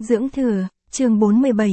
Dưỡng thừa, chương 47,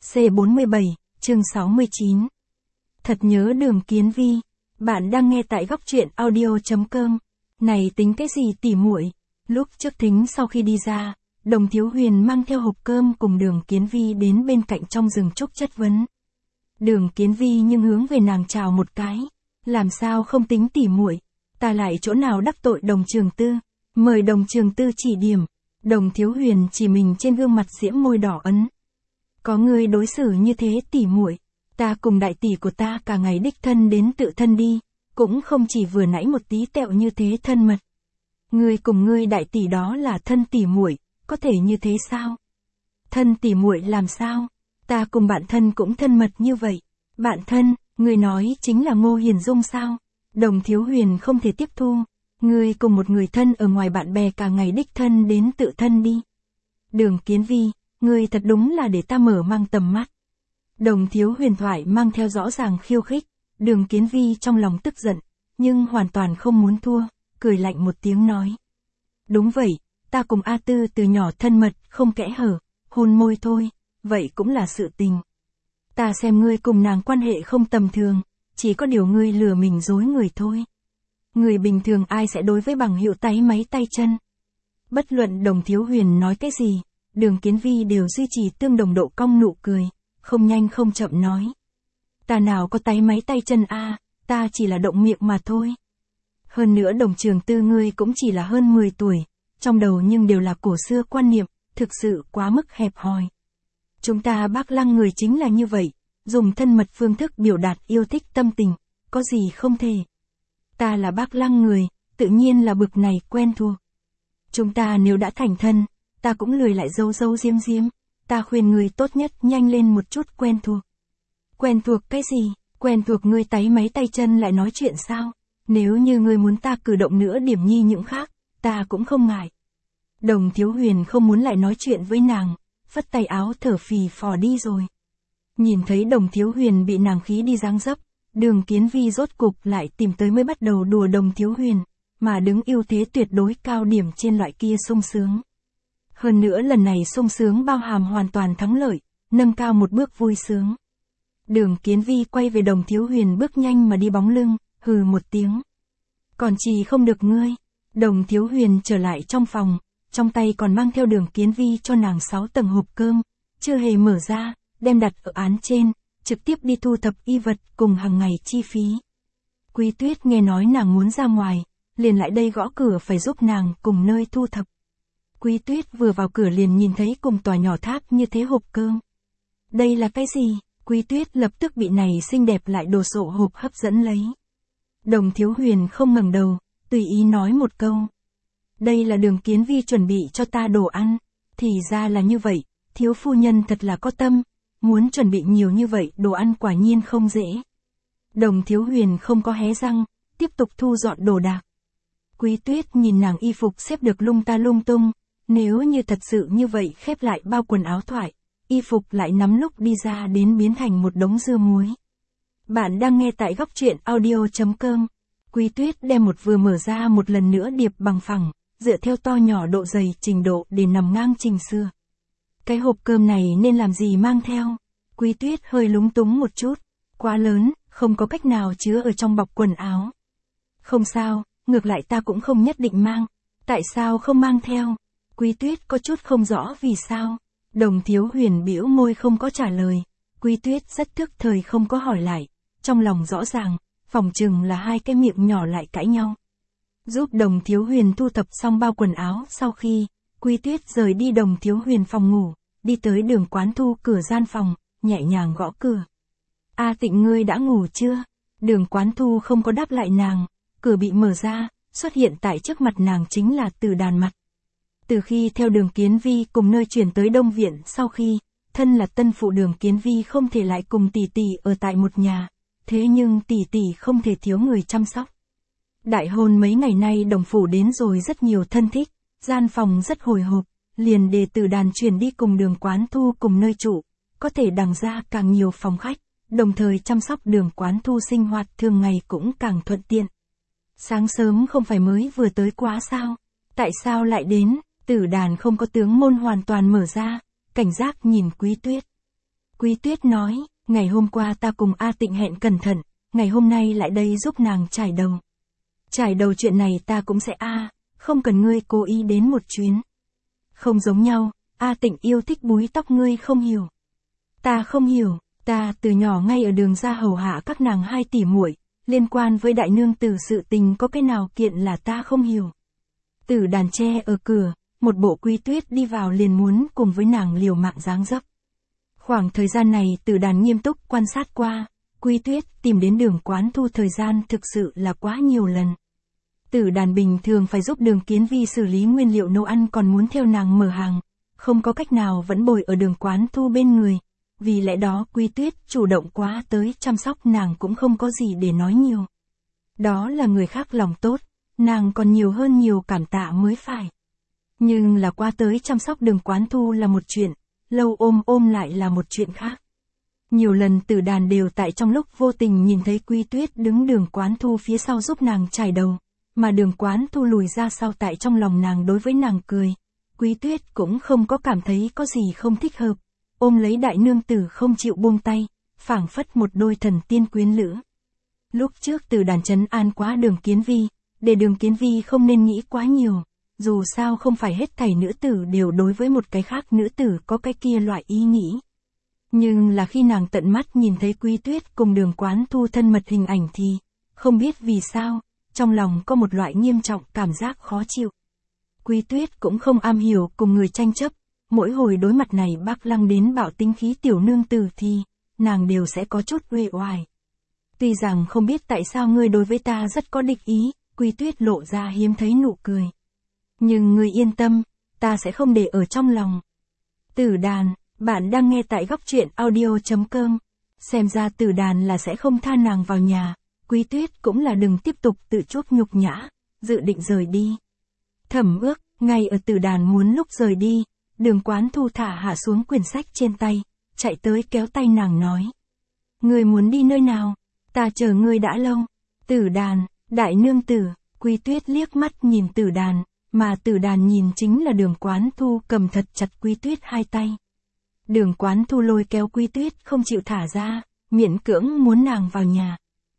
C47, chương 69. Thật nhớ Đường Kiến Vi. Bạn đang nghe tại góc truyện audio.com. Này tính cái gì tỉ muội? Lúc trước thính sau khi đi ra, Đồng Thiếu Huyền mang theo hộp cơm cùng Đường Kiến Vi đến bên cạnh trong rừng trúc chất vấn. Đường Kiến Vi nhưng hướng về nàng chào một cái. Làm sao không tính tỉ muội? Ta lại chỗ nào đắc tội Đồng Trường Tư? Mời Đồng Trường Tư chỉ điểm. Đồng Thiếu Huyền chỉ mình trên gương mặt diễm môi đỏ ấn. Có người đối xử như thế tỉ muội, ta cùng đại tỷ của ta cả ngày đích thân đến tự thân đi, cũng không chỉ vừa nãy một tí tẹo như thế thân mật. Ngươi cùng ngươi đại tỷ đó là thân tỉ muội, có thể như thế sao? Thân tỉ muội làm sao? Ta cùng bạn thân cũng thân mật như vậy. Bạn thân, ngươi nói chính là Ngô Hiền Dung sao? Đồng Thiếu Huyền không thể tiếp thu. Ngươi cùng một người thân ở ngoài bạn bè cả ngày đích thân đến tự thân đi. Đường Kiến Vi, ngươi thật đúng là để ta mở mang tầm mắt. Đồng Thiếu Huyền thoại mang theo rõ ràng khiêu khích, Đường Kiến Vi trong lòng tức giận, nhưng hoàn toàn không muốn thua, cười lạnh một tiếng nói. Đúng vậy, ta cùng A Tư từ nhỏ thân mật, không kẽ hở, hôn môi thôi, vậy cũng là sự tình. Ta xem ngươi cùng nàng quan hệ không tầm thường, chỉ có điều ngươi lừa mình dối người thôi. Người bình thường ai sẽ đối với bằng hữu táy máy tay chân. Bất luận Đồng Thiếu Huyền nói cái gì, Đường Kiến Vi đều duy trì tương đồng độ cong nụ cười, không nhanh không chậm nói. Ta nào có táy máy tay chân a, ta chỉ là động miệng mà thôi. Hơn nữa Đồng Trường Tư ngươi cũng chỉ là hơn 10 tuổi, trong đầu nhưng đều là cổ xưa quan niệm, thực sự quá mức hẹp hòi. Chúng ta Bác Lăng người chính là như vậy, dùng thân mật phương thức biểu đạt yêu thích tâm tình, có gì không thể. Ta là Bác Lăng người, tự nhiên là bực này quen thuộc. Chúng ta nếu đã thành thân, ta cũng lười lại giấu giấu giếm giếm, ta khuyên người tốt nhất nhanh lên một chút quen thuộc. Quen thuộc cái gì? Quen thuộc ngươi táy máy tay chân lại nói chuyện sao? Nếu như ngươi muốn ta cử động nữa điểm nhi những khác, ta cũng không ngại. Đồng Thiếu Huyền không muốn lại nói chuyện với nàng, phất tay áo thở phì phò đi rồi. Nhìn thấy Đồng Thiếu Huyền bị nàng khí đi dáng dấp, Đường Kiến Vi rốt cục lại tìm tới mới bắt đầu đùa Đồng Thiếu Huyền, mà đứng ưu thế tuyệt đối cao điểm trên loại kia sung sướng. Hơn nữa lần này sung sướng bao hàm hoàn toàn thắng lợi, nâng cao một bước vui sướng. Đường Kiến Vi quay về Đồng Thiếu Huyền bước nhanh mà đi bóng lưng, hừ một tiếng. Còn chỉ không được ngươi. Đồng Thiếu Huyền trở lại trong phòng, trong tay còn mang theo Đường Kiến Vi cho nàng 6 tầng hộp cơm, chưa hề mở ra, đem đặt ở án trên, trực tiếp đi thu thập y vật cùng hàng ngày chi phí. Quý Tuyết nghe nói nàng muốn ra ngoài, liền lại đây gõ cửa phải giúp nàng cùng nơi thu thập. Quý Tuyết vừa vào cửa liền nhìn thấy cùng tòa nhỏ tháp như thế hộp cơm. Đây là cái gì? Quý Tuyết lập tức bị này xinh đẹp lại đồ sộ hộp hấp dẫn lấy. Đồng Thiếu Huyền không ngẩng đầu, tùy ý nói một câu. Đây là Đường Kiến Vi chuẩn bị cho ta đồ ăn. Thì ra là như vậy, thiếu phu nhân thật là có tâm, muốn chuẩn bị nhiều như vậy đồ ăn quả nhiên không dễ. Đồng Thiếu Huyền không có hé răng, tiếp tục thu dọn đồ đạc. Quý Tuyết nhìn nàng y phục xếp được lung ta lung tung, nếu như thật sự như vậy khép lại bao quần áo thoại, y phục lại nắm lúc đi ra đến biến thành một đống dưa muối. Bạn đang nghe tại góc truyện audio.com. Quý Tuyết đem một vừa mở ra một lần nữa điệp bằng phẳng, dựa theo to nhỏ độ dày trình độ để nằm ngang trình xưa. Cái hộp cơm này nên làm gì mang theo? Quý Tuyết hơi lúng túng một chút, quá lớn, không có cách nào chứa ở trong bọc quần áo. Không sao, ngược lại ta cũng không nhất định mang, tại sao không mang theo? Quý Tuyết có chút không rõ vì sao. Đồng Thiếu Huyền bĩu môi không có trả lời, Quý Tuyết rất thức thời không có hỏi lại, trong lòng rõ ràng, phỏng chừng là hai cái miệng nhỏ lại cãi nhau. Giúp Đồng Thiếu Huyền thu thập xong bao quần áo sau khi, Quý Tuyết rời đi Đồng Thiếu Huyền phòng ngủ, đi tới Đường Quán Thu cửa gian phòng, nhẹ nhàng gõ cửa. A Tịnh ngươi đã ngủ chưa? Đường Quán Thu không có đáp lại nàng, cửa bị mở ra, xuất hiện tại trước mặt nàng chính là Từ Đàn mặt. Từ khi theo Đường Kiến Vi cùng nơi chuyển tới Đông Viện sau khi, thân là tân phụ Đường Kiến Vi không thể lại cùng tỷ tỷ ở tại một nhà, thế nhưng tỷ tỷ không thể thiếu người chăm sóc. Đại hôn mấy ngày nay đồng phủ đến rồi rất nhiều thân thích, gian phòng rất hồi hộp, liền để Từ Đàn chuyển đi cùng Đường Quán Thu cùng nơi trụ, có thể đằng ra càng nhiều phòng khách, đồng thời chăm sóc Đường Quán Thu sinh hoạt thường ngày cũng càng thuận tiện. Sáng sớm không phải mới vừa tới quá sao? Tại sao lại đến? Từ Đàn không có tướng môn hoàn toàn mở ra, cảnh giác nhìn Quý Tuyết. Quý Tuyết nói, ngày hôm qua ta cùng A Tịnh hẹn cẩn thận, ngày hôm nay lại đây giúp nàng trải đầu. Trải đầu chuyện này ta cũng sẽ không cần ngươi cố ý đến một chuyến. Không giống nhau, A Tịnh yêu thích búi tóc ngươi không hiểu. Ta không hiểu, ta từ nhỏ ngay ở đường ra hầu hạ các nàng 2 tỷ muội, liên quan với đại nương tử sự tình có cái nào kiện là ta không hiểu. Tử Đàn che ở cửa, một bộ Quý Tuyết đi vào liền muốn cùng với nàng liều mạng dáng dấp. Khoảng thời gian này Tử Đàn nghiêm túc quan sát qua, Quý Tuyết tìm đến Đường Quán Thu thời gian thực sự là quá nhiều lần. Tử Đàn bình thường phải giúp Đường Kiến Vi xử lý nguyên liệu nấu ăn còn muốn theo nàng mở hàng, không có cách nào vẫn bồi ở Đường Quán Thu bên người, vì lẽ đó Quý Tuyết chủ động quá tới chăm sóc nàng cũng không có gì để nói nhiều. Đó là người khác lòng tốt, nàng còn nhiều hơn nhiều cảm tạ mới phải. Nhưng là qua tới chăm sóc Đường Quán Thu là một chuyện, lâu ôm lại là một chuyện khác. Nhiều lần Tử Đàn đều tại trong lúc vô tình nhìn thấy Quý Tuyết đứng Đường Quán Thu phía sau giúp nàng trải đầu, mà Đường Quán Thu lùi ra sau tại trong lòng nàng đối với nàng cười. Quý Tuyết cũng không có cảm thấy có gì không thích hợp, ôm lấy đại nương tử không chịu buông tay, phảng phất một đôi thần tiên quyến lữ. Lúc trước Tử Đàn trấn an quá Đường Kiến Vi, để Đường Kiến Vi không nên nghĩ quá nhiều, dù sao không phải hết thảy nữ tử đều đối với một cái khác nữ tử có cái kia loại ý nghĩ. Nhưng là khi nàng tận mắt nhìn thấy Quý Tuyết cùng Đường Quán Thu thân mật hình ảnh thì, không biết vì sao, trong lòng có một loại nghiêm trọng cảm giác khó chịu. Quý Tuyết cũng không am hiểu cùng người tranh chấp, mỗi hồi đối mặt này bác Lăng đến bạo tính khí tiểu nương tử thì, nàng đều sẽ có chút uể oải. Tuy rằng không biết tại sao ngươi đối với ta rất có địch ý, Quý Tuyết lộ ra hiếm thấy nụ cười. Nhưng ngươi yên tâm, ta sẽ không để ở trong lòng. Tử Đàn, bạn đang nghe tại góc truyện audio.com. Xem ra Tử Đàn là sẽ không tha nàng vào nhà, Quý Tuyết cũng là đừng tiếp tục tự chuốc nhục nhã, dự định rời đi. Thẩm Ước, ngay ở Tử Đàn muốn lúc rời đi, Đường Quán Thu thả hạ xuống quyển sách trên tay, chạy tới kéo tay nàng nói. Ngươi muốn đi nơi nào? Ta chờ ngươi đã lâu. Tử Đàn, đại nương tử, Quý Tuyết liếc mắt nhìn Tử Đàn, mà Tử Đàn nhìn chính là Đường Quán Thu cầm thật chặt Quý Tuyết 2 tay. Đường Quán Thu lôi kéo Quý Tuyết không chịu thả ra, miễn cưỡng muốn nàng vào nhà.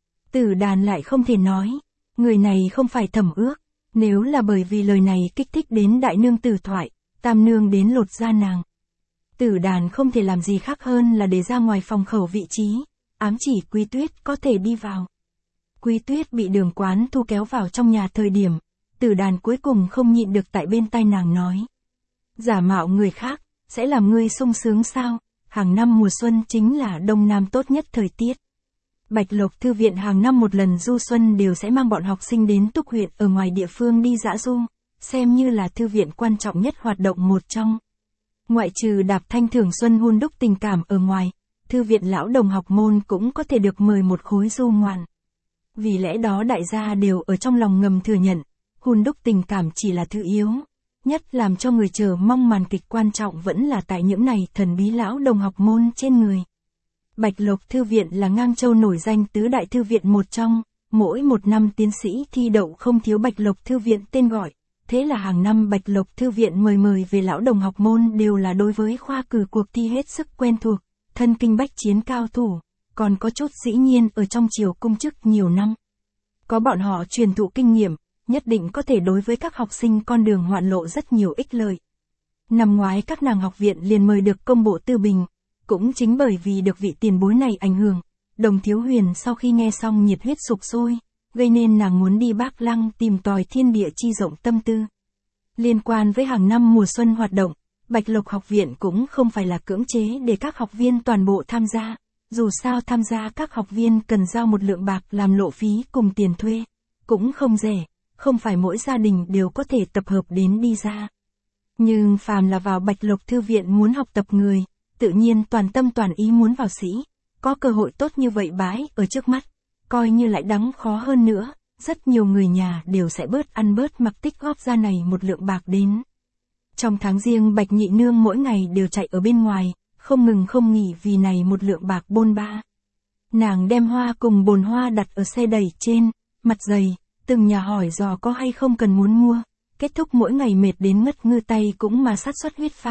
Tử Đàn lại không thể nói, người này không phải Thẩm Ước, nếu là bởi vì lời này kích thích đến đại nương tử thoại, tam nương đến lột da nàng. Tử Đàn không thể làm gì khác hơn là để ra ngoài phòng khẩu vị trí, ám chỉ Quý Tuyết có thể đi vào. Quý Tuyết bị Đường Quán Thu kéo vào trong nhà thời điểm, Tử Đàn cuối cùng không nhịn được tại bên tai nàng nói. Giả mạo người khác, sẽ làm ngươi sung sướng sao? Hàng năm mùa xuân chính là Đông Nam tốt nhất thời tiết. Bạch Lộc Thư viện hàng năm một lần du xuân đều sẽ mang bọn học sinh đến Túc huyện ở ngoài địa phương đi dã du, xem như là thư viện quan trọng nhất hoạt động một trong. Ngoại trừ đạp thanh thường xuân hun đúc tình cảm ở ngoài, thư viện lão đồng học môn cũng có thể được mời một khối du ngoạn. Vì lẽ đó đại gia đều ở trong lòng ngầm thừa nhận, hun đúc tình cảm chỉ là thứ yếu. Nhất làm cho người chờ mong màn kịch quan trọng vẫn là tại những này thần bí lão đồng học môn trên người. Bạch Lộc Thư viện là Ngang Châu nổi danh tứ đại thư viện một trong, mỗi một năm tiến sĩ thi đậu không thiếu Bạch Lộc Thư viện tên gọi, thế là hàng năm Bạch Lộc Thư viện mời về lão đồng học môn đều là đối với khoa cử cuộc thi hết sức quen thuộc, thân kinh bách chiến cao thủ, còn có chút dĩ nhiên ở trong triều cung chức nhiều năm. Có bọn họ truyền thụ kinh nghiệm, nhất định có thể đối với các học sinh con đường hoạn lộ rất nhiều ích lợi. Năm ngoái các nàng học viện liền mời được công bộ tư bình, cũng chính bởi vì được vị tiền bối này ảnh hưởng, Đồng Thiếu Huyền sau khi nghe xong nhiệt huyết sục sôi, gây nên nàng muốn đi Bác Lăng tìm tòi thiên địa chi rộng tâm tư. Liên quan với hàng năm mùa xuân hoạt động, Bạch Lộc học viện cũng không phải là cưỡng chế để các học viên toàn bộ tham gia, dù sao tham gia các học viên cần giao một lượng bạc làm lộ phí cùng tiền thuê, cũng không rẻ, không phải mỗi gia đình đều có thể tập hợp đến đi ra. Nhưng phàm là vào Bạch Lộc Thư viện muốn học tập người, tự nhiên toàn tâm toàn ý muốn vào sĩ, có cơ hội tốt như vậy bái ở trước mắt, coi như lại đắng khó hơn nữa, rất nhiều người nhà đều sẽ bớt ăn bớt mặc tích góp ra này một lượng bạc đến. Trong tháng riêng Bạch Nhị Nương mỗi ngày đều chạy ở bên ngoài, không ngừng không nghỉ vì này một lượng bạc bôn ba. Nàng đem hoa cùng bồn hoa đặt ở xe đẩy trên, mặt dày, từng nhà hỏi dò có hay không cần muốn mua, kết thúc mỗi ngày mệt đến ngất ngư tay cũng mà sát xuất huyết phao,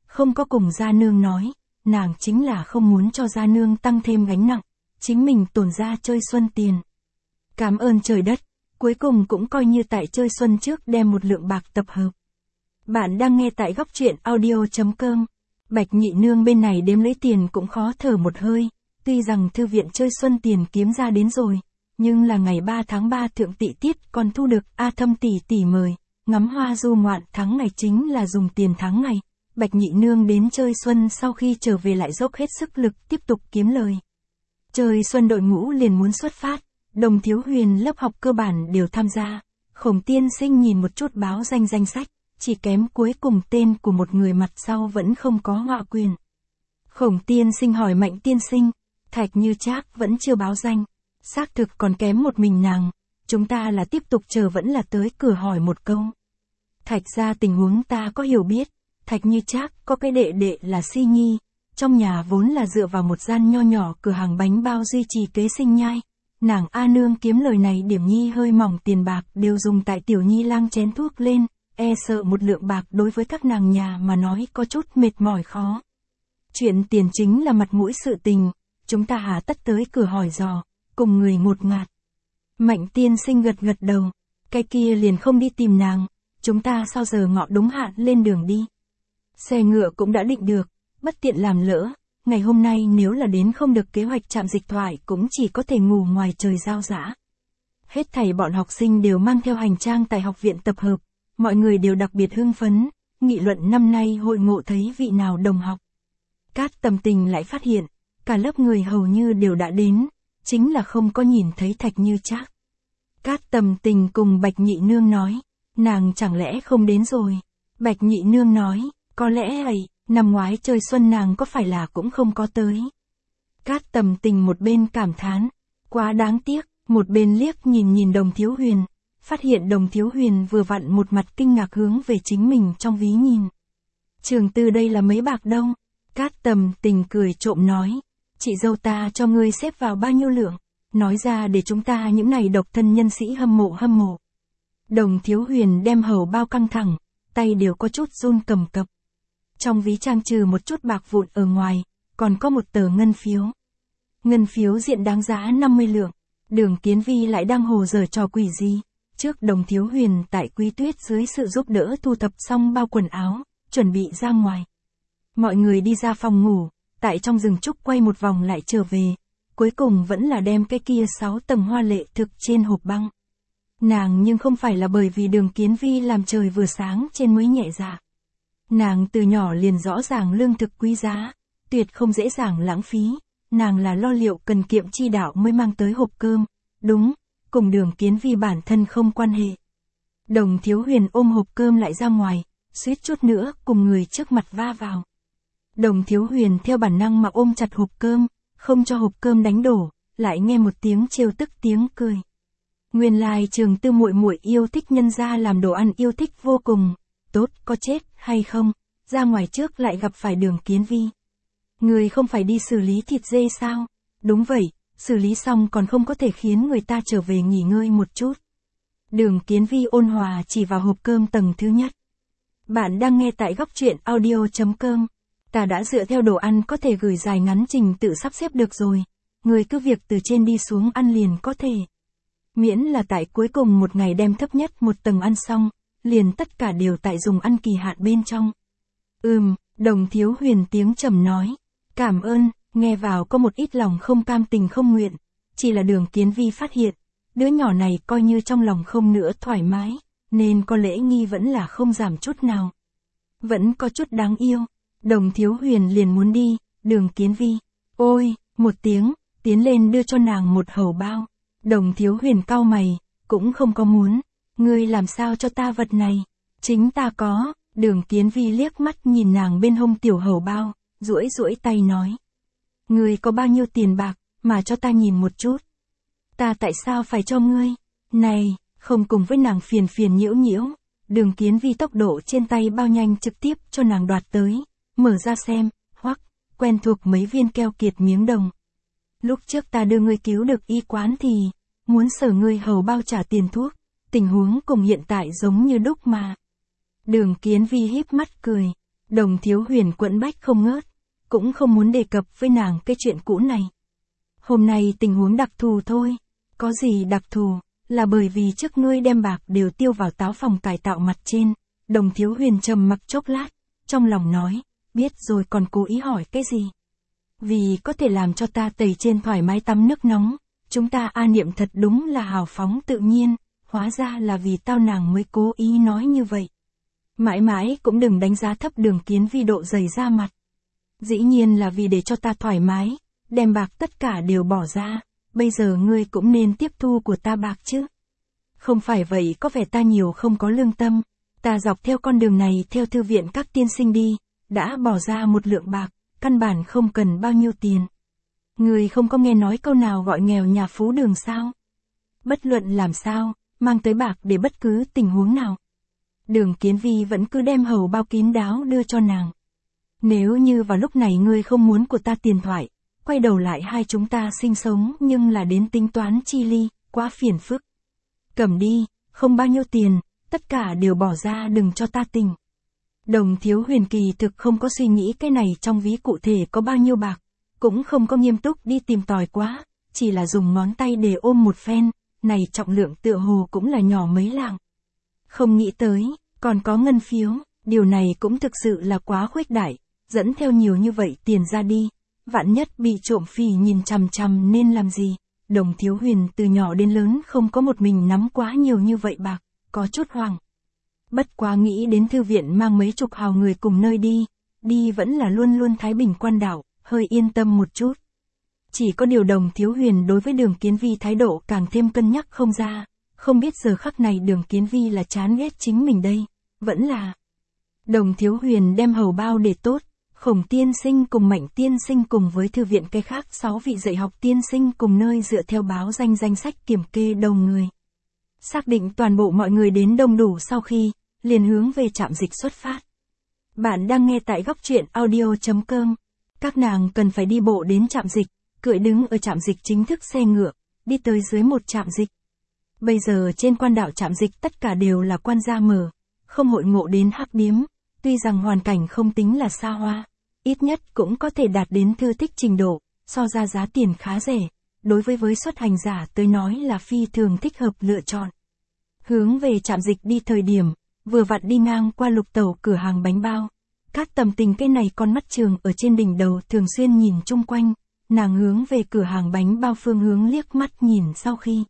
không có cùng gia nương nói, nàng chính là không muốn cho gia nương tăng thêm gánh nặng, chính mình tồn ra chơi xuân tiền. Cảm ơn trời đất, cuối cùng cũng coi như tại chơi xuân trước đem một lượng bạc tập hợp. Bạn đang nghe tại góc truyện audio.com. Bạch nhị nương bên này đếm lấy tiền cũng khó thở một hơi, tuy rằng thư viện chơi xuân tiền kiếm ra đến rồi, nhưng là ngày 3 tháng 3 thượng tị tiết còn thu được A Thâm tỷ tỷ mời, ngắm hoa du ngoạn tháng ngày chính là dùng tiền tháng ngày. Bạch nhị nương đến chơi xuân sau khi trở về lại dốc hết sức lực tiếp tục kiếm lời. Chơi xuân đội ngũ liền muốn xuất phát, Đồng Thiếu Huyền lớp học cơ bản đều tham gia, Khổng tiên sinh nhìn một chút báo danh sách, chỉ kém cuối cùng tên của một người mặt sau vẫn không có họa quyền. Khổng tiên sinh hỏi Mạnh tiên sinh, Thạch Như Trác vẫn chưa báo danh, xác thực còn kém một mình nàng, chúng ta là tiếp tục chờ vẫn là tới cửa hỏi một câu. Thạch ra tình huống ta có hiểu biết, Thạch Như Trác có cái đệ đệ là Si Nhi, trong nhà vốn là dựa vào một gian nho nhỏ cửa hàng bánh bao duy trì kế sinh nhai. Nàng A nương kiếm lời này điểm nhi hơi mỏng tiền bạc đều dùng tại tiểu nhi lang chén thuốc lên, e sợ một lượng bạc đối với các nàng nhà mà nói có chút mệt mỏi khó. Chuyện tiền chính là mặt mũi sự tình, chúng ta hà tất tới cửa hỏi dò, cùng người ngột ngạt. Mạnh tiên sinh gật đầu, cái kia liền không đi tìm nàng, chúng ta sau giờ ngọ đúng hạn lên đường đi. Xe ngựa cũng đã định được, bất tiện làm lỡ, ngày hôm nay nếu là đến không được kế hoạch trạm dịch thoại cũng chỉ có thể ngủ ngoài trời giao dã. Hết thảy bọn học sinh đều mang theo hành trang tại học viện tập hợp, mọi người đều đặc biệt hưng phấn, nghị luận năm nay hội ngộ thấy vị nào đồng học. Cát Tầm Tình lại phát hiện, cả lớp người hầu như đều đã đến, chính là không có nhìn thấy Thạch Như Trác. Cát Tầm Tình cùng Bạch Nhị Nương nói, nàng chẳng lẽ không đến rồi. Bạch Nhị Nương nói, có lẽ ấy, năm ngoái chơi xuân nàng có phải là cũng không có tới. Cát Tầm Tình một bên cảm thán, quá đáng tiếc, một bên liếc nhìn Đồng Thiếu Huyền, phát hiện Đồng Thiếu Huyền vừa vặn một mặt kinh ngạc hướng về chính mình trong ví nhìn. Trường Tư đây là mấy bạc đâu? Cát Tầm Tình cười trộm nói, chị dâu ta cho ngươi xếp vào bao nhiêu lượng, nói ra để chúng ta những này độc thân nhân sĩ hâm mộ. Đồng Thiếu Huyền đem hầu bao căng thẳng, tay đều có chút run cầm cập. Trong ví trang trừ một chút bạc vụn ở ngoài, còn có một tờ ngân phiếu. Ngân phiếu diện đáng giá 50 lượng, Đường Kiến Vi lại đang hồ giở trò quỷ gì. Trước Đồng Thiếu Huyền tại Quý Tuyết dưới sự giúp đỡ thu thập xong bao quần áo, chuẩn bị ra ngoài. Mọi người đi ra phòng ngủ, tại trong rừng trúc quay một vòng lại trở về, cuối cùng vẫn là đem cái kia 6 tầng hoa lệ thực trên hộp băng. Nàng nhưng không phải là bởi vì Đường Kiến Vi làm trời vừa sáng trên mới nhẹ dạ. Nàng từ nhỏ liền rõ ràng lương thực quý giá, tuyệt không dễ dàng lãng phí, nàng là lo liệu cần kiệm chi đạo mới mang tới hộp cơm, đúng, cùng Đường Kiến Vi bản thân không quan hệ. Đồng Thiếu Huyền ôm hộp cơm lại ra ngoài, suýt chút nữa cùng người trước mặt va vào. Đồng Thiếu Huyền theo bản năng mà ôm chặt hộp cơm, không cho hộp cơm đánh đổ, lại nghe một tiếng trêu tức tiếng cười. Nguyên lai Trường Tư muội muội yêu thích nhân gia làm đồ ăn yêu thích vô cùng, tốt có chết hay không, ra ngoài trước lại gặp phải Đường Kiến Vi. Người không phải đi xử lý thịt dê sao? Đúng vậy, xử lý xong còn không có thể khiến người ta trở về nghỉ ngơi một chút. Đường Kiến Vi ôn hòa chỉ vào hộp cơm tầng thứ nhất. Bạn đang nghe tại góc truyện audio.com. Ta đã dựa theo đồ ăn có thể gửi dài ngắn trình tự sắp xếp được rồi. Người cứ việc từ trên đi xuống ăn liền có thể. Miễn là tại cuối cùng một ngày đem thấp nhất một tầng ăn xong, liền tất cả đều tại dùng ăn kỳ hạn bên trong. Đồng Thiếu Huyền tiếng trầm nói. Cảm ơn, nghe vào có một ít lòng không cam tình không nguyện. Chỉ là Đường Kiến Vi phát hiện, đứa nhỏ này coi như trong lòng không nữa thoải mái, nên có lễ nghi vẫn là không giảm chút nào. Vẫn có chút đáng yêu. Đồng Thiếu Huyền liền muốn đi, Đường Kiến Vi, ôi, một tiếng, tiến lên đưa cho nàng một hầu bao. Đồng Thiếu Huyền cau mày, cũng không có muốn, ngươi làm sao cho ta vật này, chính ta có. Đường Kiến Vi liếc mắt nhìn nàng bên hông tiểu hầu bao, duỗi tay nói. Ngươi có bao nhiêu tiền bạc, mà cho ta nhìn một chút. Ta tại sao phải cho ngươi? Này, không cùng với nàng phiền nhiễu. Đường Kiến Vi tốc độ trên tay bao nhanh trực tiếp cho nàng đoạt tới, mở ra xem, hoắc, quen thuộc mấy viên keo kiệt miếng đồng. Lúc trước ta đưa ngươi cứu được y quán thì, muốn sở ngươi hầu bao trả tiền thuốc, tình huống cùng hiện tại giống như đúc mà. Đường Kiến Vi híp mắt cười, Đồng Thiếu Huyền quẫn bách không ngớt, cũng không muốn đề cập với nàng cái chuyện cũ này. Hôm nay tình huống đặc thù thôi, có gì đặc thù, là bởi vì trước ngươi đem bạc đều tiêu vào táo phòng cải tạo mặt trên. Đồng Thiếu Huyền trầm mặc chốc lát, trong lòng nói, biết rồi còn cố ý hỏi cái gì. Vì có thể làm cho ta tẩy trên thoải mái tắm nước nóng, chúng ta A Niệm thật đúng là hào phóng tự nhiên, hóa ra là vì tao nàng mới cố ý nói như vậy. Mãi mãi cũng đừng đánh giá thấp Đường Kiến Vi độ dày da mặt. Dĩ nhiên là vì để cho ta thoải mái, đem bạc tất cả đều bỏ ra, bây giờ ngươi cũng nên tiếp thu của ta bạc chứ. Không phải vậy có vẻ ta nhiều không có lương tâm, ta dọc theo con đường này theo thư viện các tiên sinh đi, đã bỏ ra một lượng bạc, căn bản không cần bao nhiêu tiền. Ngươi không có nghe nói câu nào gọi nghèo nhà phú đường sao? Bất luận làm sao, mang tới bạc để bất cứ tình huống nào. Đường Kiến Vi vẫn cứ đem hầu bao kín đáo đưa cho nàng. Nếu như vào lúc này ngươi không muốn của ta tiền thoại, quay đầu lại hai chúng ta sinh sống nhưng là đến tính toán chi ly, quá phiền phức. Cầm đi, không bao nhiêu tiền, tất cả đều bỏ ra đừng cho ta tình. Đồng Thiếu Huyền kỳ thực không có suy nghĩ cái này trong ví cụ thể có bao nhiêu bạc, cũng không có nghiêm túc đi tìm tòi quá, chỉ là dùng ngón tay để ôm một phen, này trọng lượng tựa hồ cũng là nhỏ mấy lạng. Không nghĩ tới, còn có ngân phiếu, điều này cũng thực sự là quá khuếch đại, dẫn theo nhiều như vậy tiền ra đi, vạn nhất bị trộm phỉ nhìn chằm chằm nên làm gì. Đồng Thiếu Huyền từ nhỏ đến lớn không có một mình nắm quá nhiều như vậy bạc, có chút hoang. Bất quá nghĩ đến thư viện mang mấy chục hào người cùng nơi đi vẫn là luôn luôn thái bình quan đảo, hơi yên tâm một chút. Chỉ có điều Đồng Thiếu Huyền đối với Đường Kiến Vi thái độ càng thêm cân nhắc không ra, không biết giờ khắc này Đường Kiến Vi là chán ghét chính mình đây, vẫn là. Đồng Thiếu Huyền đem hầu bao để tốt, Khổng tiên sinh cùng Mạnh tiên sinh cùng với thư viện cái khác 6 vị dạy học tiên sinh cùng nơi dựa theo báo danh sách kiểm kê đầu người. Xác định toàn bộ mọi người đến đông đủ sau khi, liền hướng về trạm dịch xuất phát. Bạn đang nghe tại góc truyện audio.com. Các nàng cần phải đi bộ đến trạm dịch, cưỡi đứng ở trạm dịch chính thức xe ngựa, đi tới dưới một trạm dịch. Bây giờ trên quan đảo trạm dịch tất cả đều là quan gia mở, không hội ngộ đến hắc điếm, tuy rằng hoàn cảnh không tính là xa hoa, ít nhất cũng có thể đạt đến thư thích trình độ, so ra giá tiền khá rẻ, đối với xuất hành giả tới nói là phi thường thích hợp lựa chọn. Hướng về trạm dịch đi thời điểm, vừa vặn đi ngang qua Lục Tẩu cửa hàng bánh bao. Các tầm tình cái này con mắt trường ở trên đỉnh đầu thường xuyên nhìn chung quanh, nàng hướng về cửa hàng bánh bao phương hướng liếc mắt nhìn sau khi.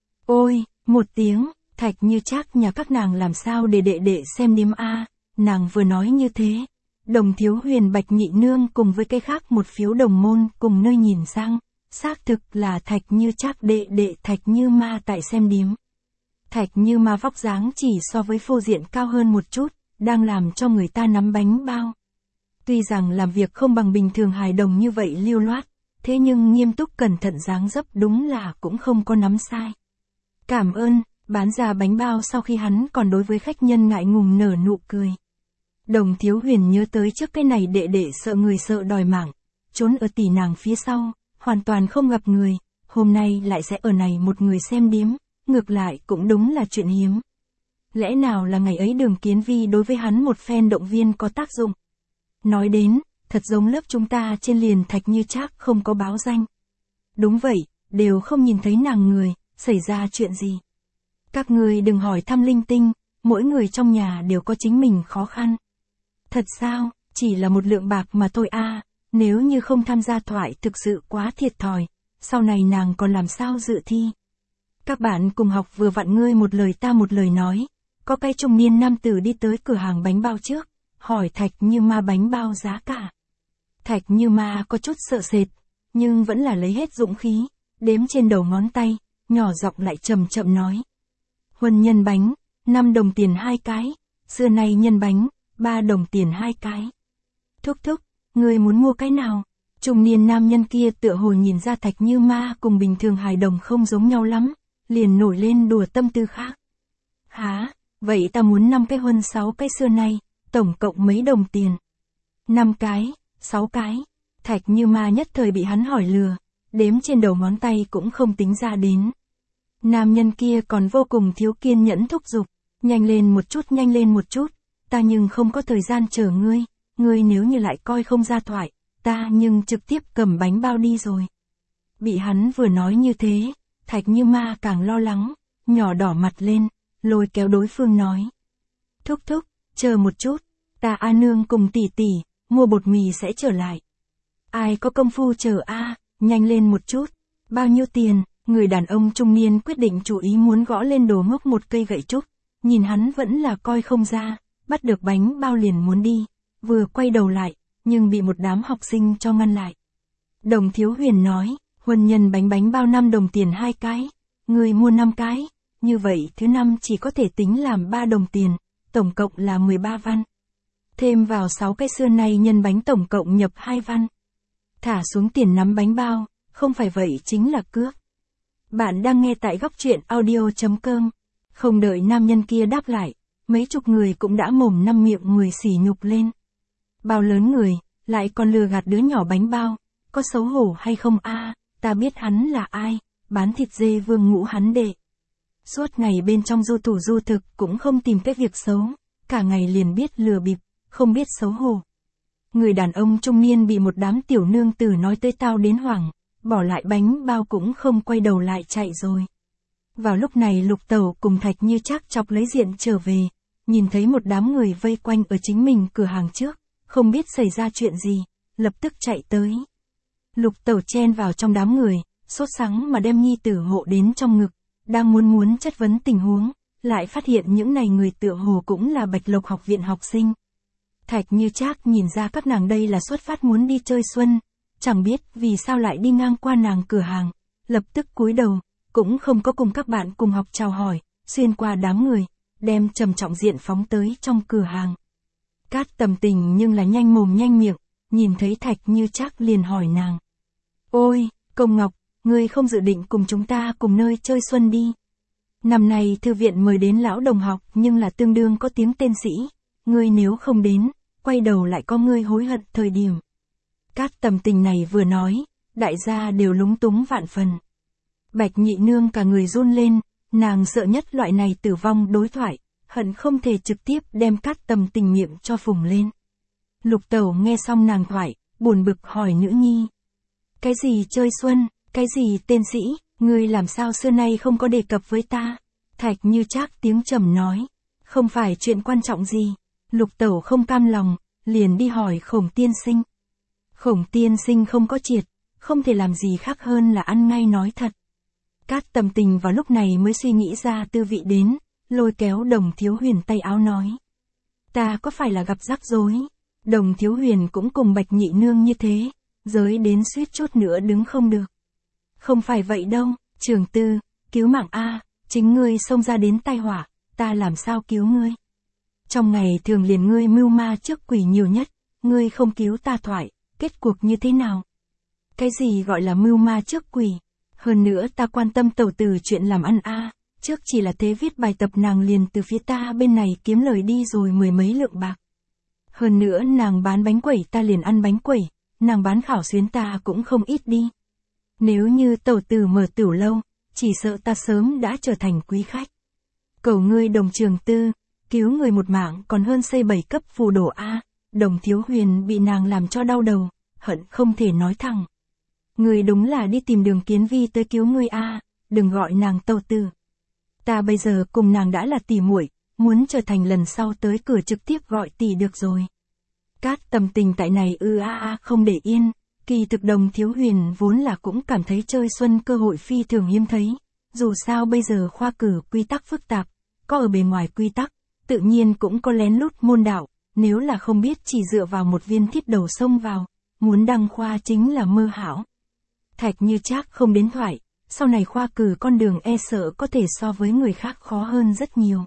Ôi, một tiếng, Thạch Như Trác nhà các nàng làm sao để đệ xem điếm a. Nàng vừa nói như thế, Đồng Thiếu Huyền Bạch Nhị Nương cùng với cái khác một phiếu đồng môn cùng nơi nhìn sang, xác thực là Thạch Như Trác đệ Thạch Như Ma tại xem điếm. Thạch Như Ma vóc dáng chỉ so với Phô Diện cao hơn một chút, đang làm cho người ta nắm bánh bao. Tuy rằng làm việc không bằng bình thường hài đồng như vậy lưu loát, thế nhưng nghiêm túc cẩn thận dáng dấp đúng là cũng không có nắm sai. Cảm ơn, bán ra bánh bao sau khi hắn còn đối với khách nhân ngại ngùng nở nụ cười. Đồng Thiếu Huyền nhớ tới trước cái này đệ sợ người sợ đòi mạng, trốn ở tỷ nàng phía sau, hoàn toàn không gặp người, hôm nay lại sẽ ở này một người xem điếm, ngược lại cũng đúng là chuyện hiếm. Lẽ nào là ngày ấy Đường Kiến Vi đối với hắn một phen động viên có tác dụng? Nói đến, thật giống lớp chúng ta trên liền Thạch Như Trác không có báo danh. Đúng vậy, đều không nhìn thấy nàng người, xảy ra chuyện gì? Các người đừng hỏi thăm linh tinh, mỗi người trong nhà đều có chính mình khó khăn. Thật sao, chỉ là một lượng bạc mà thôi a, nếu như không tham gia thoại thực sự quá thiệt thòi, sau này nàng còn làm sao dự thi? Các bạn cùng học vừa vặn ngươi một lời ta một lời nói, có cái trung niên nam tử đi tới cửa hàng bánh bao trước, hỏi Thạch Như Ma bánh bao giá cả. Thạch Như Ma có chút sợ sệt, nhưng vẫn là lấy hết dũng khí, đếm trên đầu ngón tay, nhỏ giọng lại chậm chậm nói. Huân nhân bánh, 5 đồng tiền 2 cái, xưa nay nhân bánh, 3 đồng tiền 2 cái. Thúc, ngươi muốn mua cái nào? Trung niên nam nhân kia tựa hồ nhìn ra Thạch Như Ma cùng bình thường hài đồng không giống nhau lắm, liền nổi lên đùa tâm tư khác. Hả, vậy ta muốn 5 cái huân 6 cái xưa nay, tổng cộng mấy đồng tiền? 5 cái, 6 cái. Thạch Như Ma nhất thời bị hắn hỏi lừa, đếm trên đầu ngón tay cũng không tính ra đến. Nam nhân kia còn vô cùng thiếu kiên nhẫn thúc giục, nhanh lên một chút, ta nhưng không có thời gian chờ ngươi, ngươi nếu như lại coi không ra thoại, ta nhưng trực tiếp cầm bánh bao đi rồi. Bị hắn vừa nói như thế, Thạch Như Ma càng lo lắng, nhỏ đỏ mặt lên, lôi kéo đối phương nói. Thúc thúc, chờ một chút, ta A Nương cùng tỷ tỷ, mua bột mì sẽ trở lại. Ai có công phu chờ a, nhanh lên một chút. Bao nhiêu tiền? Người đàn ông trung niên quyết định chủ ý muốn gõ lên đồ ngốc một cây gậy trúc, nhìn hắn vẫn là coi không ra, bắt được bánh bao liền muốn đi, vừa quay đầu lại, nhưng bị một đám học sinh cho ngăn lại. Đồng Thiếu Huyền nói, huân nhân bánh bao 5 đồng tiền 2 cái, người mua 5 cái, như vậy thứ năm chỉ có thể tính làm 3 đồng tiền, tổng cộng là 13 văn. Thêm vào 6 cái xưa nay nhân bánh tổng cộng nhập 2 văn. Thả xuống tiền nắm bánh bao, không phải vậy chính là cướp. Bạn đang nghe tại góc truyện audio.com. Không đợi nam nhân kia đáp lại, mấy chục người cũng đã mồm năm miệng người sỉ nhục lên. Bao lớn người, lại còn lừa gạt đứa nhỏ bánh bao, có xấu hổ hay không a? Ta biết hắn là ai, bán thịt dê Vương Ngũ hắn đệ. Suốt ngày bên trong du tủ du thực cũng không tìm cái việc xấu, cả ngày liền biết lừa bịp, không biết xấu hổ. Người đàn ông trung niên bị một đám tiểu nương tử nói tới tao đến hoảng, bỏ lại bánh bao cũng không quay đầu lại chạy rồi. Vào lúc này Lục Tẩu cùng Thạch Như Trác chọc lấy diện trở về, nhìn thấy một đám người vây quanh ở chính mình cửa hàng trước, không biết xảy ra chuyện gì, lập tức chạy tới. Lục Tẩu chen vào trong đám người, sốt sắng mà đem nhi tử hộ đến trong ngực, đang muốn chất vấn tình huống, lại phát hiện những này người tựa hồ cũng là Bạch Lộc học viện học sinh. Thạch Như Trác nhìn ra các nàng đây là xuất phát muốn đi chơi xuân, chẳng biết vì sao lại đi ngang qua nàng cửa hàng, lập tức cúi đầu, cũng không có cùng các bạn cùng học chào hỏi, xuyên qua đám người, đem trầm trọng diện phóng tới trong cửa hàng. Cát Tầm Tình nhưng là nhanh mồm nhanh miệng, nhìn thấy Thạch Như Trác liền hỏi nàng. Ôi, Công Ngọc, ngươi không dự định cùng chúng ta cùng nơi chơi xuân đi. Năm nay thư viện mời đến lão đồng học nhưng là tương đương có tiếng tên sĩ, ngươi nếu không đến, quay đầu lại có ngươi hối hận thời điểm. Cát Tầm Tình này vừa nói, đại gia đều lúng túng vạn phần. Bạch Nhị Nương cả người run lên, nàng sợ nhất loại này tử vong đối thoại, hận không thể trực tiếp đem Cát Tầm Tình miệng cho phùng lên. Lục Tẩu nghe xong nàng thoại, buồn bực hỏi nữ nhi. Cái gì chơi xuân, cái gì tên sĩ, ngươi làm sao xưa nay không có đề cập với ta? Thạch Như Trác tiếng trầm nói, không phải chuyện quan trọng gì. Lục Tẩu không cam lòng, liền đi hỏi Khổng tiên sinh. Khổng tiên sinh không có triệt, không thể làm gì khác hơn là ăn ngay nói thật. Cát Tầm Tình vào lúc này mới suy nghĩ ra tư vị đến, lôi kéo Đồng Thiếu Huyền tay áo nói. Ta có phải là gặp rắc rối? Đồng Thiếu Huyền cũng cùng Bạch Nhị Nương như thế, giới đến suýt chút nữa đứng không được. Không phải vậy đâu, Trường Tư, cứu mạng a, chính ngươi xông ra đến tai họa, ta làm sao cứu ngươi? Trong ngày thường liền ngươi mưu ma trước quỷ nhiều nhất, ngươi không cứu ta thoại, kết cuộc như thế nào? Cái gì gọi là mưu ma trước quỷ? Hơn nữa ta quan tâm tẩu tử chuyện làm ăn a, trước chỉ là thế viết bài tập nàng liền từ phía ta bên này kiếm lời đi rồi 10 mấy lượng bạc. Hơn nữa nàng bán bánh quẩy ta liền ăn bánh quẩy, nàng bán khảo xuyến ta cũng không ít đi. Nếu như tẩu tử mở tửu lâu, chỉ sợ ta sớm đã trở thành quý khách. Cầu ngươi Đồng Trường Tư, cứu người một mạng còn hơn xây 7 cấp phù đồ a. Đồng Thiếu Huyền bị nàng làm cho đau đầu, hận không thể nói thẳng. Ngươi đúng là đi tìm Đường Kiến Vi tới cứu ngươi a, đừng gọi nàng tẩu tử. Ta bây giờ cùng nàng đã là tỷ muội, muốn trở thành lần sau tới cửa trực tiếp gọi tỷ được rồi. Cát Tầm Tình tại này không để yên, kỳ thực Đồng Thiếu Huyền vốn là cũng cảm thấy chơi xuân cơ hội phi thường hiếm thấy, dù sao bây giờ khoa cử quy tắc phức tạp, có ở bề ngoài quy tắc, tự nhiên cũng có lén lút môn đạo, nếu là không biết chỉ dựa vào một viên thiết đầu xông vào, muốn đăng khoa chính là mơ hão. Thạch Như Trác không đến thoại, sau này khoa cử con đường e sợ có thể so với người khác khó hơn rất nhiều.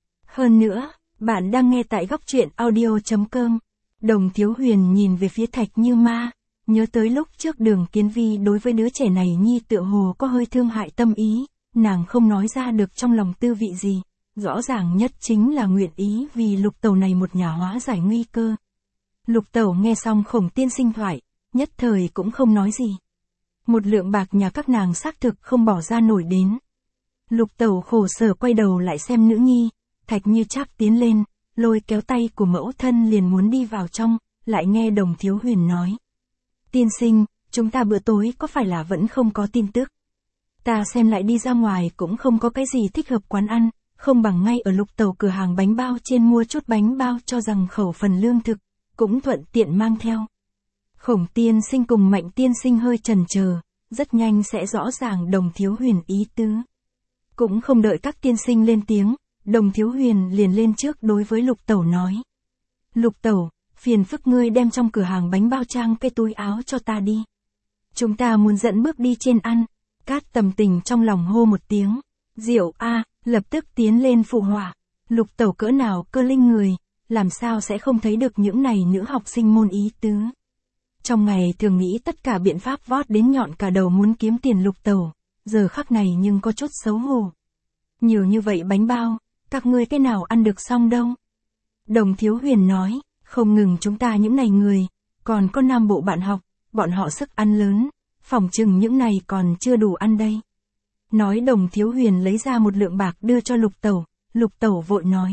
Hơn nữa, bạn đang nghe tại góc truyện audio.com. Đồng Thiếu Huyền nhìn về phía Thạch Như Ma, nhớ tới lúc trước Đường Kiến Vi đối với đứa trẻ này nhi tựa hồ có hơi thương hại tâm ý, nàng không nói ra được trong lòng tư vị gì, rõ ràng nhất chính là nguyện ý vì Lục Tẩu này một nhà hóa giải nguy cơ. Lục Tẩu nghe xong Khổng tiên sinh thoại, nhất thời cũng không nói gì. Một lượng bạc nhà các nàng xác thực không bỏ ra nổi đến. Lục Tẩu khổ sở quay đầu lại xem nữ nhi, Thạch Như Trác tiến lên, lôi kéo tay của mẫu thân liền muốn đi vào trong, lại nghe Đồng Thiếu Huyền nói. Tiên sinh, chúng ta bữa tối có phải là vẫn không có tin tức? Ta xem lại đi ra ngoài cũng không có cái gì thích hợp quán ăn, không bằng ngay ở Lục Tẩu cửa hàng bánh bao trên mua chút bánh bao cho rằng khẩu phần lương thực, cũng thuận tiện mang theo. Khổng tiên sinh cùng Mạnh tiên sinh hơi chần chờ, rất nhanh sẽ rõ ràng Đồng Thiếu Huyền ý tứ. Cũng không đợi các tiên sinh lên tiếng, Đồng Thiếu Huyền liền lên trước đối với Lục Tẩu nói. Lục Tẩu, phiền phức ngươi đem trong cửa hàng bánh bao trang cái túi áo cho ta đi. Chúng ta muốn dẫn bước đi trên ăn. Cát Tầm Tình trong lòng hô một tiếng. Diệu a, lập tức tiến lên phụ họa. Lục Tẩu cỡ nào cơ linh người, làm sao sẽ không thấy được những này nữ học sinh môn ý tứ. Trong ngày thường nghĩ tất cả biện pháp vót đến nhọn cả đầu muốn kiếm tiền Lục Tẩu, giờ khắc này nhưng có chút xấu hổ. Nhiều như vậy bánh bao, các ngươi cái nào ăn được xong đâu. Đồng Thiếu Huyền nói, không ngừng chúng ta những này người, còn có Nam Bộ bạn học, bọn họ sức ăn lớn, phỏng chừng những này còn chưa đủ ăn đây. Nói Đồng Thiếu Huyền lấy ra một lượng bạc đưa cho Lục Tẩu vội nói.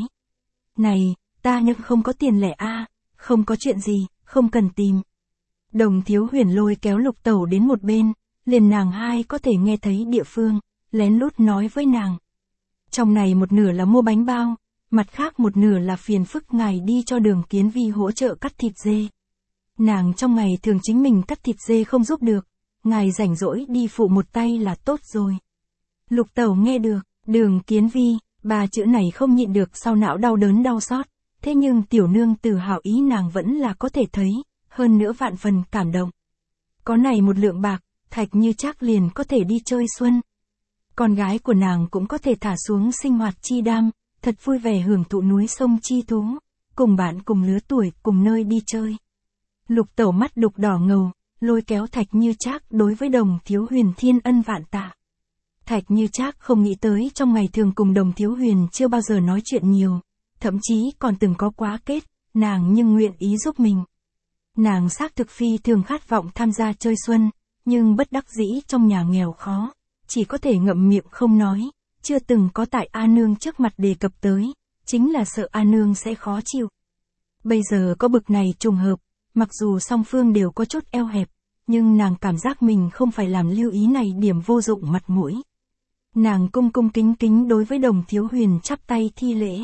Này, ta nhưng không có tiền lẻ a, không có chuyện gì, không cần tìm. Đồng Thiếu Huyền lôi kéo Lục Tẩu đến một bên, liền nàng hai có thể nghe thấy địa phương, lén lút nói với nàng. Trong này một nửa là mua bánh bao, mặt khác một nửa là phiền phức ngài đi cho Đường Kiến Vi hỗ trợ cắt thịt dê. Nàng trong ngày thường chính mình cắt thịt dê không giúp được, ngài rảnh rỗi đi phụ một tay là tốt rồi. Lục Tẩu nghe được, Đường Kiến Vi, ba chữ này không nhịn được sau não đau đớn đau xót, thế nhưng tiểu nương tử hảo ý nàng vẫn là có thể thấy, hơn nữa vạn phần cảm động. Có này một lượng bạc, Thạch Như Trác liền có thể đi chơi xuân. Con gái của nàng cũng có thể thả xuống sinh hoạt chi đam, thật vui vẻ hưởng thụ núi sông chi thú, cùng bạn cùng lứa tuổi cùng nơi đi chơi. Lục Tẩu mắt đục đỏ ngầu, lôi kéo Thạch Như Trác đối với Đồng Thiếu Huyền thiên ân vạn tạ. Thạch Như Trác không nghĩ tới trong ngày thường cùng Đồng Thiếu Huyền chưa bao giờ nói chuyện nhiều, thậm chí còn từng có quá kết, nàng nhưng nguyện ý giúp mình. Nàng xác thực phi thường khát vọng tham gia chơi xuân, nhưng bất đắc dĩ trong nhà nghèo khó, chỉ có thể ngậm miệng không nói, chưa từng có tại A Nương trước mặt đề cập tới, chính là sợ A Nương sẽ khó chịu. Bây giờ có bực này trùng hợp, mặc dù song phương đều có chút eo hẹp, nhưng nàng cảm giác mình không phải làm lưu ý này điểm vô dụng mặt mũi. Nàng cung cung kính kính đối với Đồng Thiếu Huyền chắp tay thi lễ.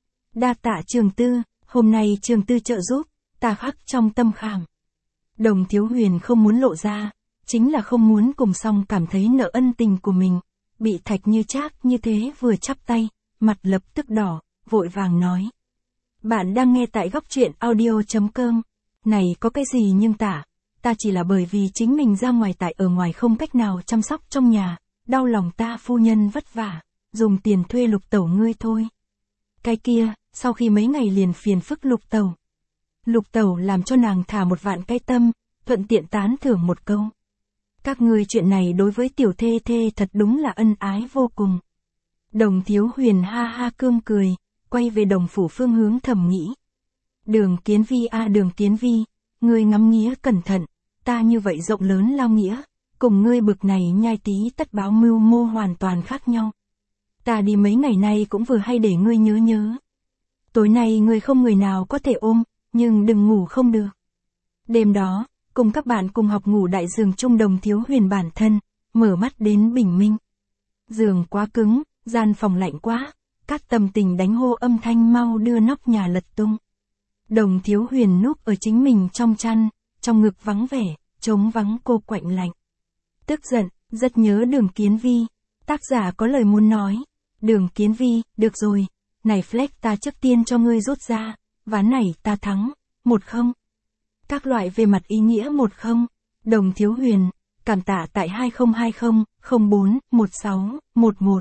Đa tạ Trường Tư, hôm nay Trường Tư trợ giúp, ta khắc trong tâm khảm. Đồng Thiếu Huyền không muốn lộ ra, chính là không muốn cùng song cảm thấy nợ ân tình của mình, bị Thạch Như Trác như thế vừa chắp tay, mặt lập tức đỏ, vội vàng nói. Bạn đang nghe tại góc truyện audio.com, này có cái gì nhưng ta chỉ là bởi vì chính mình ra ngoài tại ở ngoài không cách nào chăm sóc trong nhà, đau lòng ta phu nhân vất vả, dùng tiền thuê Lục Tẩu ngươi thôi. Cái kia, sau khi mấy ngày liền phiền phức Lục Tẩu. Lục Tẩu làm cho nàng thả một vạn cái tâm, thuận tiện tán thưởng một câu. Các ngươi chuyện này đối với tiểu thê thê thật đúng là ân ái vô cùng. Đồng Thiếu Huyền ha ha cương cười, quay về Đồng phủ phương hướng thầm nghĩ. Đường Kiến Vi a Đường Kiến Vi, ngươi ngắm nghĩa cẩn thận, ta như vậy rộng lớn lao nghĩa, cùng ngươi bực này nhai tí tất báo mưu mô hoàn toàn khác nhau. Ta đi mấy ngày nay cũng vừa hay để ngươi nhớ. Tối nay ngươi không người nào có thể ôm, nhưng đừng ngủ không được. Đêm đó, cùng các bạn cùng học ngủ đại giường chung Đồng Thiếu Huyền bản thân, mở mắt đến bình minh. Giường quá cứng, gian phòng lạnh quá, Cát Tầm Tình đánh hô âm thanh mau đưa nóc nhà lật tung. Đồng Thiếu Huyền núp ở chính mình trong chăn, trong ngực vắng vẻ, trống vắng cô quạnh lạnh. Tức giận, rất nhớ Đường Kiến Vi, tác giả có lời muốn nói. Đường Kiến Vi, được rồi, này flex ta trước tiên cho ngươi rút ra, ván này ta thắng, 1-0. Các loại về mặt ý nghĩa 1-0, Đồng Thiếu Huyền, cảm tạ tại 2020 04 16 11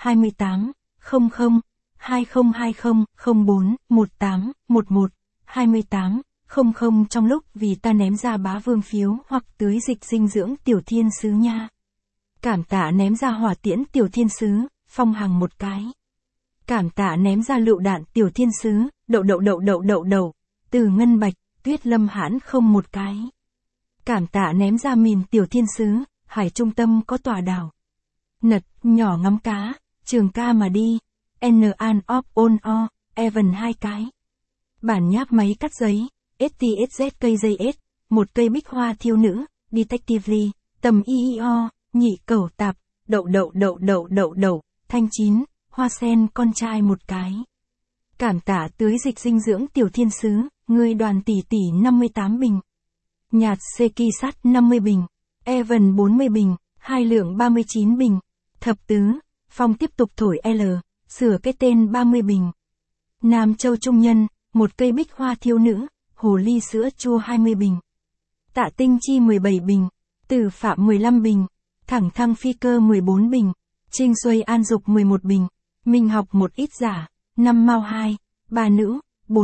28 00 2020 04 18 11 28 00 trong lúc vì ta ném ra bá vương phiếu hoặc tưới dịch dinh dưỡng Tiểu Thiên Sứ nha. Cảm tạ ném ra hỏa tiễn Tiểu Thiên Sứ, Phong Hằng một cái. Cảm tạ ném ra lựu đạn Tiểu Thiên Sứ, đậu, Từ Ngân Bạch, Tuyết Lâm Hãn không một cái. Cảm tạ ném ra mìn Tiểu Thiên Sứ, Hải Trung Tâm có tòa đảo. Nật, nhỏ ngắm cá, Trường Ca mà đi, N an op on o, Evan 2 cái. Bản nháp máy cắt giấy, STSZ cây dây S, một cây bích hoa thiêu nữ, Detectively, tầm IEO, nhị cẩu tạp, đậu, thanh chín, hoa sen con trai một cái. Cảm tạ tưới dịch dinh dưỡng tiểu thiên sứ, người đoàn tỷ tỷ 58 bình. Nhạt Seki sắt 50 bình. Evan 40 bình, hai lượng 39 bình. Thập tứ, Phong tiếp tục thổi L, sửa cái tên 30 bình. Nam Châu Trung Nhân, một cây bích hoa thiêu nữ, hồ ly sữa chua 20 bình. Tạ Tinh Chi 17 bình. Tử Phạm 15 bình. Thẳng Thăng Phi Cơ 14 bình. Trinh Xuôi An Dục 11 bình. Minh Học một ít giả, 5 Mao 2, 3 nữ,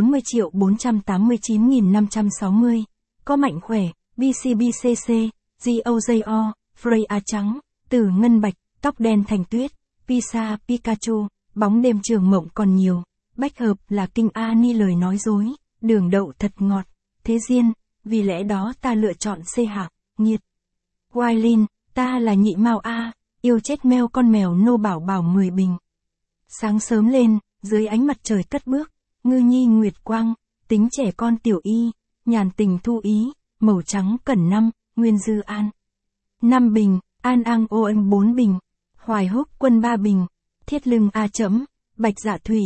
40.489.560. Có Mạnh Khỏe, BCBCC, GOJO, Freya trắng, Tử Ngân Bạch, tóc đen thành tuyết, Pisa Pikachu, bóng đêm trường mộng còn nhiều. Bách hợp là kinh Ani lời nói dối, đường đậu thật ngọt. Thế Diên, vì lẽ đó ta lựa chọn C hạng, nhiệt. Wailin, ta là nhị Mao A, yêu chết meo con mèo nô bảo bảo 10 bình. Sáng sớm lên, dưới ánh mặt trời cất bước, Ngư Nhi Nguyệt Quang, tính trẻ con tiểu y, nhàn tình thu ý, màu trắng cẩn năm, Nguyên Dư An. 5 bình, An Ang Oanh 4 bình, Hoài Húc Quân 3 bình, Thiết Lưng A chấm, Bạch Dạ Thủy,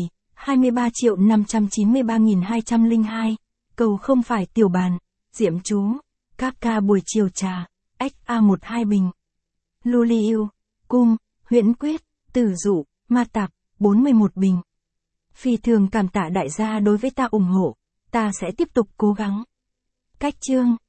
23.593.202, cầu không phải tiểu bàn, Diệm Chú, các ca buổi chiều trà, Ếch A12 bình. Luli Yêu, Cung, Huyễn Quyết, Tử Dụ, Ma Tạp, 41 bình. Phi thường cảm tạ đại gia đối với ta ủng hộ, ta sẽ tiếp tục cố gắng. Cách chương